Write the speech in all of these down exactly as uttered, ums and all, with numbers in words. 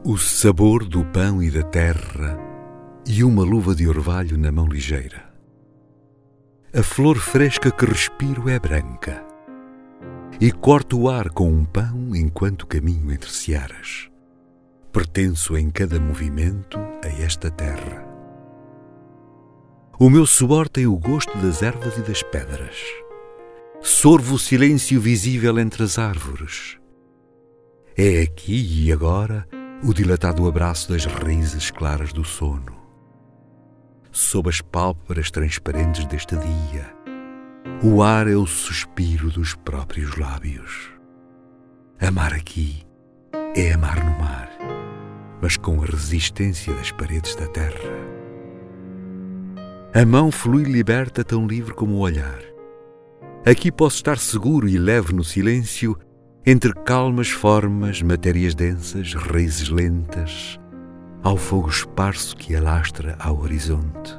O sabor do pão e da terra e uma luva de orvalho na mão ligeira. A flor fresca que respiro é branca e corto o ar com um pão enquanto caminho entre searas. Pertenço em cada movimento a esta terra. O meu suor tem o gosto das ervas e das pedras. Sorvo o silêncio visível entre as árvores. É aqui e agora o dilatado abraço das raízes claras do sono. Sob as pálpebras transparentes deste dia, o ar é o suspiro dos próprios lábios. Amar aqui é amar no mar, mas com a resistência das paredes da terra. A mão flui liberta tão livre como o olhar. Aqui posso estar seguro e leve no silêncio, entre calmas formas, matérias densas, raízes lentas, ao fogo esparso que alastra ao horizonte.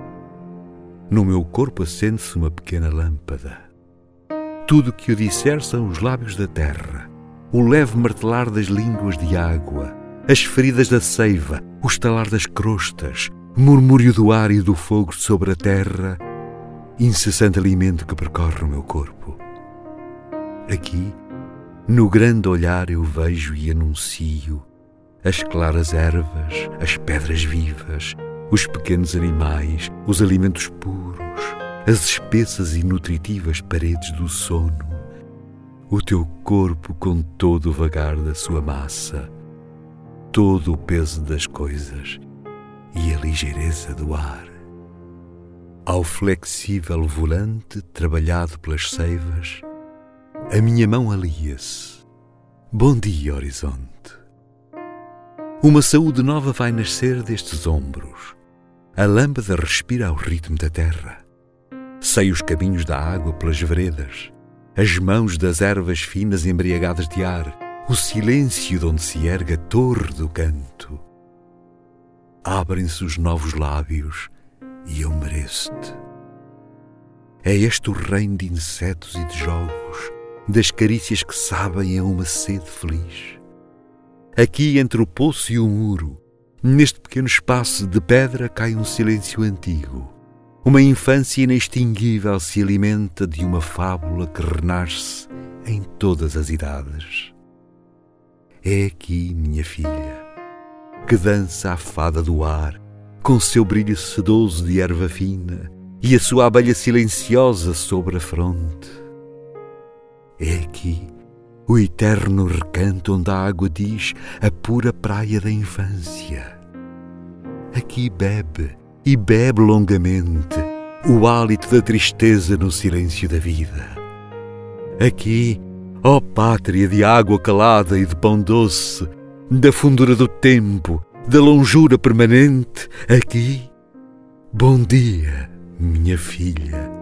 No meu corpo acende-se uma pequena lâmpada. Tudo o que eu disser são os lábios da terra, o leve martelar das línguas de água, as feridas da seiva, o estalar das crostas, murmúrio do ar e do fogo sobre a terra, incessante alimento que percorre o meu corpo. Aqui, no grande olhar eu vejo e anuncio as claras ervas, as pedras vivas, os pequenos animais, os alimentos puros, as espessas e nutritivas paredes do sono, o teu corpo com todo o vagar da sua massa, todo o peso das coisas e a ligeireza do ar. Ao flexível volante trabalhado pelas seivas, a minha mão alia-se. Bom dia, horizonte. Uma saúde nova vai nascer destes ombros. A lâmpada respira ao ritmo da terra. Sei os caminhos da água pelas veredas, as mãos das ervas finas embriagadas de ar, o silêncio de onde se ergue a torre do canto. Abrem-se os novos lábios e eu mereço-te. É este o reino de insetos e de jogos, das carícias que sabem a uma sede feliz. Aqui entre o poço e o muro, neste pequeno espaço de pedra cai um silêncio antigo. Uma infância inextinguível se alimenta de uma fábula que renasce em todas as idades. É aqui, minha filha, que dança a fada do ar, com seu brilho sedoso de erva fina e a sua abelha silenciosa sobre a fronte. É aqui o eterno recanto onde a água diz a pura praia da infância. Aqui bebe, e bebe longamente, o hálito da tristeza no silêncio da vida. Aqui, ó pátria de água calada e de pão doce, da fundura do tempo, da longura permanente, aqui, bom dia, minha filha.